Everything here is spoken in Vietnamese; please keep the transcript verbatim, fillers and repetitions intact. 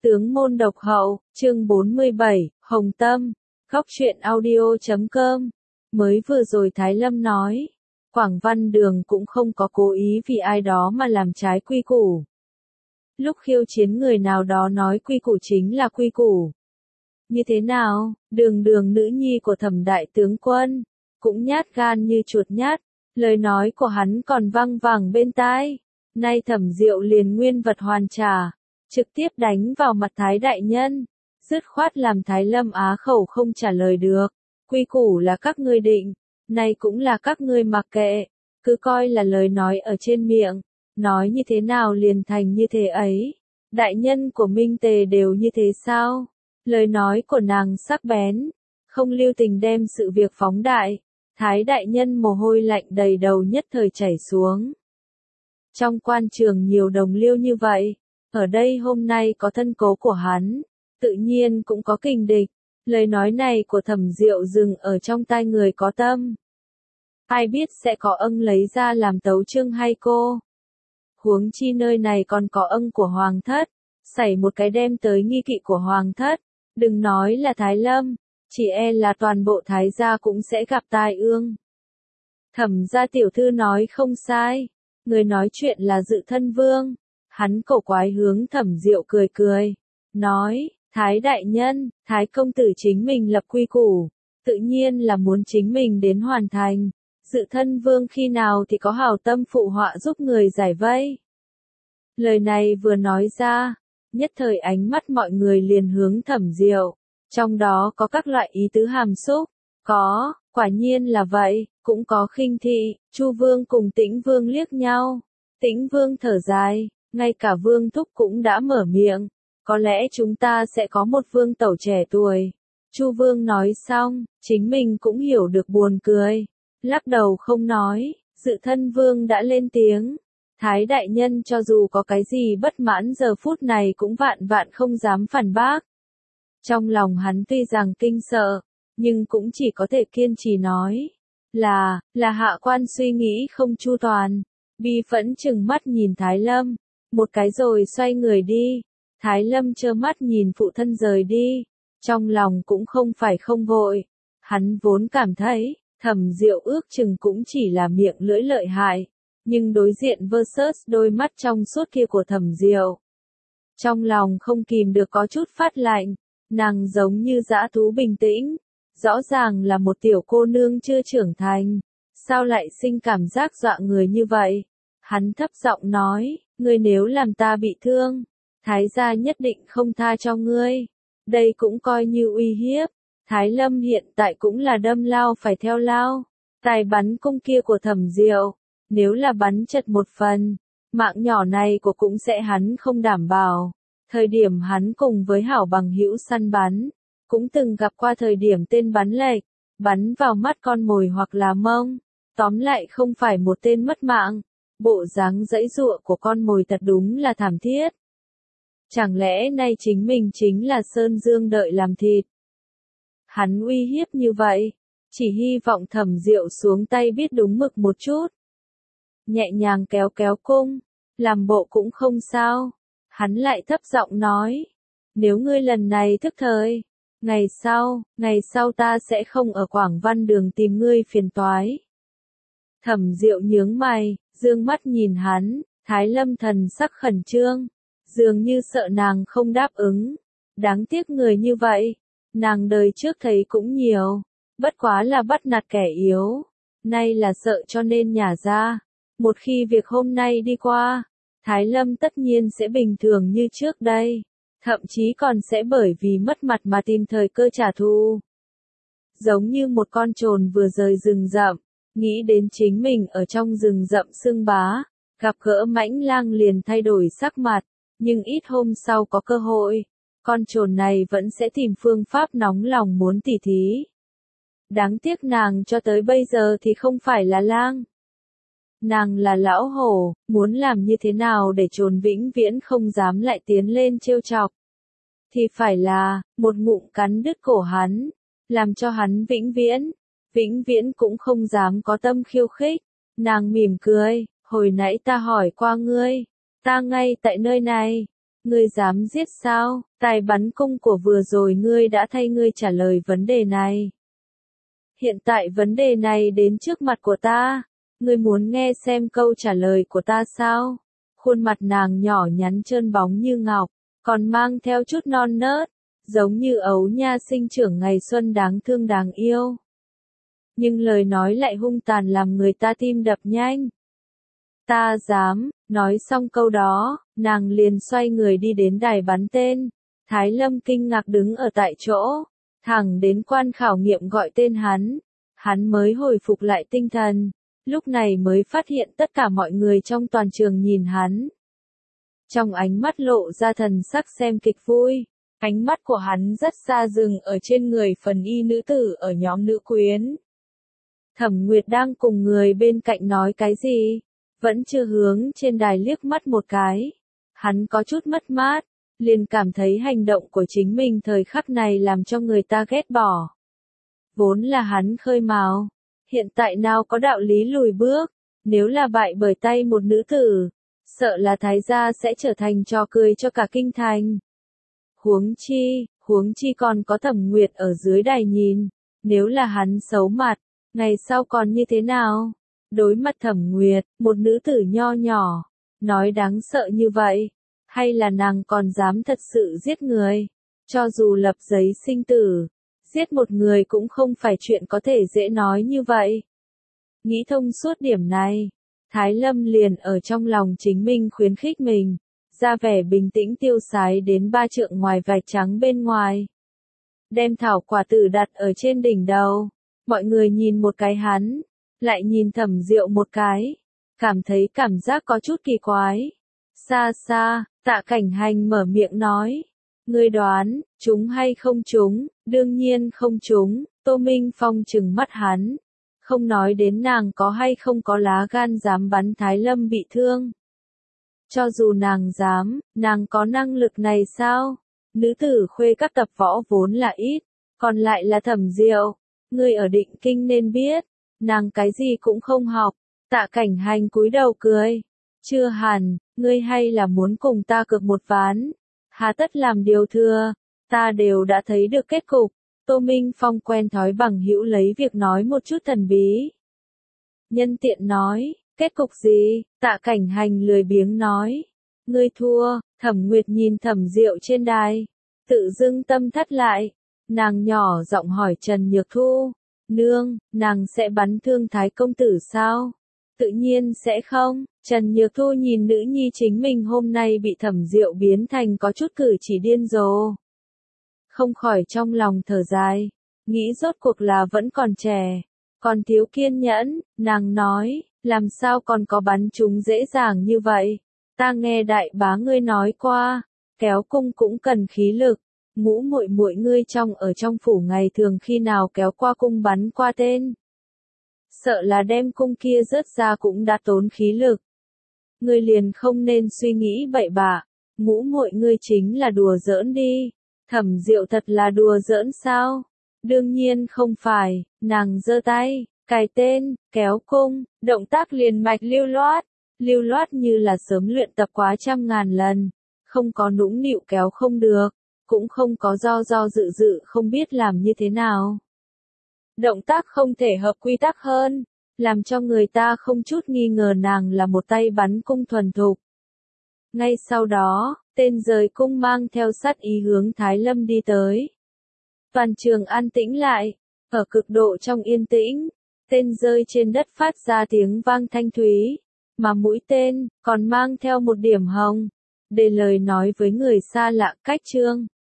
Tướng môn độc hậu, chương bốn mươi bảy, Hồng Tâm, góc truyện audio chấm com. Mới vừa rồi Thái Lâm nói, Quảng Văn Đường cũng không có cố ý vì ai đó mà làm trái quy củ. Lúc khiêu chiến người nào đó nói quy củ chính là quy củ. Như thế nào, Đường Đường nữ nhi của Thẩm đại tướng quân, cũng nhát gan như chuột nhát, lời nói của hắn còn văng vẳng bên tai. Nay Thẩm Diệu liền nguyên vật hoàn trả, trực tiếp đánh vào mặt Thái đại nhân, dứt khoát làm Thái Lâm á khẩu không trả lời được. Quy củ là các ngươi định, này cũng là các ngươi mặc kệ, cứ coi là lời nói ở trên miệng, nói như thế nào liền thành như thế ấy. Đại nhân của Minh Tề đều như thế sao? Lời nói của nàng sắc bén, không lưu tình đem sự việc phóng đại. Thái đại nhân mồ hôi lạnh đầy đầu nhất thời chảy xuống. Trong quan trường nhiều đồng liêu như vậy, ở đây hôm nay có thân cố của hắn, tự nhiên cũng có kình địch. Lời nói này của Thẩm Diệu dừng ở trong tai người có tâm. Ai biết sẽ có ân lấy ra làm tấu chương hay cô? Huống chi nơi này còn có ân của Hoàng thất, xảy một cái đem tới nghi kỵ của Hoàng thất, đừng nói là Thái Lâm, chỉ e là toàn bộ Thái gia cũng sẽ gặp tai ương. Thẩm gia tiểu thư nói không sai, người nói chuyện là Dự Thân Vương. Hắn cổ quái hướng Thẩm Diệu cười cười, nói, Thái đại nhân, Thái công tử chính mình lập quy củ, tự nhiên là muốn chính mình đến hoàn thành. Dự Thân Vương khi nào thì có hảo tâm phụ họa giúp người giải vây. Lời này vừa nói ra, nhất thời ánh mắt mọi người liền hướng Thẩm Diệu, trong đó có các loại ý tứ hàm xúc, có, quả nhiên là vậy, cũng có khinh thị. Chu Vương cùng Tĩnh Vương liếc nhau, Tĩnh Vương thở dài, ngay cả Vương Thúc cũng đã mở miệng, có lẽ chúng ta sẽ có một vương tẩu trẻ tuổi. Chu Vương nói xong, chính mình cũng hiểu được buồn cười, lắc đầu không nói. Dự Thân Vương đã lên tiếng, Thái đại nhân cho dù có cái gì bất mãn giờ phút này cũng vạn vạn không dám phản bác. Trong lòng hắn tuy rằng kinh sợ, nhưng cũng chỉ có thể kiên trì nói, là, là hạ quan suy nghĩ không chu toàn. Bi phẫn chừng mắt nhìn Thái Lâm, một cái rồi xoay người đi. Thái Lâm trơ mắt nhìn phụ thân rời đi, trong lòng cũng không phải không vội. Hắn vốn cảm thấy, Thẩm Diệu ước chừng cũng chỉ là miệng lưỡi lợi hại, nhưng đối diện versus đôi mắt trong suốt kia của Thẩm Diệu, trong lòng không kìm được có chút phát lạnh. Nàng giống như dã thú bình tĩnh, rõ ràng là một tiểu cô nương chưa trưởng thành, sao lại sinh cảm giác dọa người như vậy? Hắn thấp giọng nói, ngươi nếu làm ta bị thương, Thái gia nhất định không tha cho ngươi. Đây cũng coi như uy hiếp. Thái Lâm hiện tại cũng là đâm lao phải theo lao. Tài bắn cung kia của Thẩm Diệu, nếu là bắn chật một phần, mạng nhỏ này của cũng sẽ hắn không đảm bảo. Thời điểm hắn cùng với hảo bằng hữu săn bắn, cũng từng gặp qua thời điểm tên bắn lệch, bắn vào mắt con mồi hoặc là mông. Tóm lại không phải một tên mất mạng. Bộ dáng giãy giụa của con mồi thật đúng là thảm thiết. Chẳng lẽ nay chính mình chính là Sơn Dương đợi làm thịt? Hắn uy hiếp như vậy, chỉ hy vọng Thẩm Diệu xuống tay biết đúng mực một chút. Nhẹ nhàng kéo kéo cung, làm bộ cũng không sao. Hắn lại thấp giọng nói, nếu ngươi lần này thức thời, ngày sau, ngày sau ta sẽ không ở Quảng Văn Đường tìm ngươi phiền toái. Thẩm Diệu nhướng mày, dương mắt nhìn hắn, Thái Lâm thần sắc khẩn trương, dường như sợ nàng không đáp ứng. Đáng tiếc người như vậy, nàng đời trước thấy cũng nhiều, bất quá là bắt nạt kẻ yếu, nay là sợ cho nên nhả ra. Một khi việc hôm nay đi qua, Thái Lâm tất nhiên sẽ bình thường như trước đây, thậm chí còn sẽ bởi vì mất mặt mà tìm thời cơ trả thù. Giống như một con trồn vừa rời rừng rậm, nghĩ đến chính mình ở trong rừng rậm xương bá, gặp gỡ mãnh lang liền thay đổi sắc mặt, nhưng ít hôm sau có cơ hội, con trồn này vẫn sẽ tìm phương pháp nóng lòng muốn tỉ thí. Đáng tiếc nàng cho tới bây giờ thì không phải là lang. Nàng là lão hổ, muốn làm như thế nào để trồn vĩnh viễn không dám lại tiến lên trêu chọc. Thì phải là, một ngụm cắn đứt cổ hắn, làm cho hắn vĩnh viễn, vĩnh viễn cũng không dám có tâm khiêu khích. Nàng mỉm cười, hồi nãy ta hỏi qua ngươi, ta ngay tại nơi này, Ngươi dám giết sao? Tài bắn cung của vừa rồi ngươi đã thay ngươi trả lời vấn đề này. Hiện tại vấn đề này đến trước mặt của ta. Ngươi muốn nghe xem câu trả lời của ta sao? Khuôn mặt nàng nhỏ nhắn trơn bóng như ngọc, còn mang theo chút non nớt, giống như ấu nha sinh trưởng ngày xuân đáng thương đáng yêu. Nhưng lời nói lại hung tàn làm người ta tim đập nhanh. Ta dám, nói xong câu đó, nàng liền xoay người đi đến đài bắn tên. Thái Lâm kinh ngạc đứng ở tại chỗ, thẳng đến quan khảo nghiệm gọi tên hắn. Hắn mới hồi phục lại tinh thần, lúc này mới phát hiện tất cả mọi người trong toàn trường nhìn hắn. Trong ánh mắt lộ ra thần sắc xem kịch vui, ánh mắt của hắn rất xa dừng ở trên người phần y nữ tử ở nhóm nữ quyến. Thẩm Nguyệt đang cùng người bên cạnh nói cái gì, vẫn chưa hướng trên đài liếc mắt một cái. Hắn có chút mất mát, liền cảm thấy hành động của chính mình thời khắc này làm cho người ta ghét bỏ. Vốn là hắn khơi mào, hiện tại nào có đạo lý lùi bước, nếu là bại bởi tay một nữ tử, sợ là thái gia sẽ trở thành trò cười cho cả kinh thành. Huống chi, huống chi còn có Thẩm Nguyệt ở dưới đài nhìn, nếu là hắn xấu mặt, ngày sau còn như thế nào? Đối mặt Thẩm Nguyệt, một nữ tử nho nhỏ, nói đáng sợ như vậy, hay là nàng còn dám thật sự giết người? Cho dù lập giấy sinh tử, giết một người cũng không phải chuyện có thể dễ nói như vậy. Nghĩ thông suốt điểm này, Thái Lâm liền ở trong lòng chính mình khuyến khích mình, ra vẻ bình tĩnh tiêu sái đến ba trượng ngoài vạch trắng bên ngoài. Đem thảo quả tử đặt ở trên đỉnh đầu, mọi người nhìn một cái hắn, lại nhìn Thẩm Diệu một cái, cảm thấy cảm giác có chút kỳ quái. Xa xa, Tạ Cảnh Hành mở miệng nói, ngươi đoán, trúng hay không trúng? Đương nhiên không trúng. Tô Minh Phong trừng mắt hắn, không nói đến nàng có hay không có lá gan dám bắn Thái Lâm bị thương. Cho dù nàng dám, nàng có năng lực này sao? Nữ tử khuê các tập võ vốn là ít, còn lại là Thẩm Diệu, ngươi ở Định Kinh nên biết, nàng cái gì cũng không học. Tạ Cảnh Hành cúi đầu cười, chưa hẳn, ngươi hay là muốn cùng ta cược một ván, hà tất làm điều thừa, ta đều đã thấy được kết cục. Tô Minh Phong quen thói bằng hữu lấy việc nói một chút thần bí. Nhân tiện nói, kết cục gì? Tạ Cảnh Hành lười biếng nói, ngươi thua. Thẩm Nguyệt nhìn Thẩm Diệu trên đài, tự dưng tâm thắt lại, nàng nhỏ giọng hỏi Trần Nhược Thu, nương, nàng sẽ bắn thương Thái công tử sao? Tự nhiên sẽ không. Trần Nhược Thu nhìn nữ nhi chính mình hôm nay bị Thẩm Diệu biến thành có chút cử chỉ điên rồ, không khỏi trong lòng thở dài, nghĩ rốt cuộc là vẫn còn trẻ, còn thiếu kiên nhẫn. Nàng nói, làm sao còn có bắn chúng dễ dàng như vậy? Ta nghe đại bá ngươi nói qua, kéo cung cũng cần khí lực. Ngũ muội muội ngươi trong ở trong phủ ngày thường khi nào kéo qua cung bắn qua tên? Sợ là đem cung kia rớt ra cũng đã tốn khí lực. Ngươi liền không nên suy nghĩ bậy bạ, ngũ muội ngươi chính là đùa giỡn đi. Thẩm Diệu thật là đùa giỡn sao? Đương nhiên không phải. Nàng giơ tay, cài tên, kéo cung, động tác liền mạch lưu loát, lưu loát như là sớm luyện tập quá trăm ngàn lần, không có nũng nịu kéo không được, cũng không có do do dự dự không biết làm như thế nào. Động tác không thể hợp quy tắc hơn, làm cho người ta không chút nghi ngờ nàng là một tay bắn cung thuần thục. Ngay sau đó, tên rời cung mang theo sát ý hướng Thái Lâm đi tới. Toàn trường an tĩnh lại, ở cực độ trong yên tĩnh, tên rơi trên đất phát ra tiếng vang thanh thúy, mà mũi tên còn mang theo một điểm hồng, để lời nói với người xa lạ cách trương.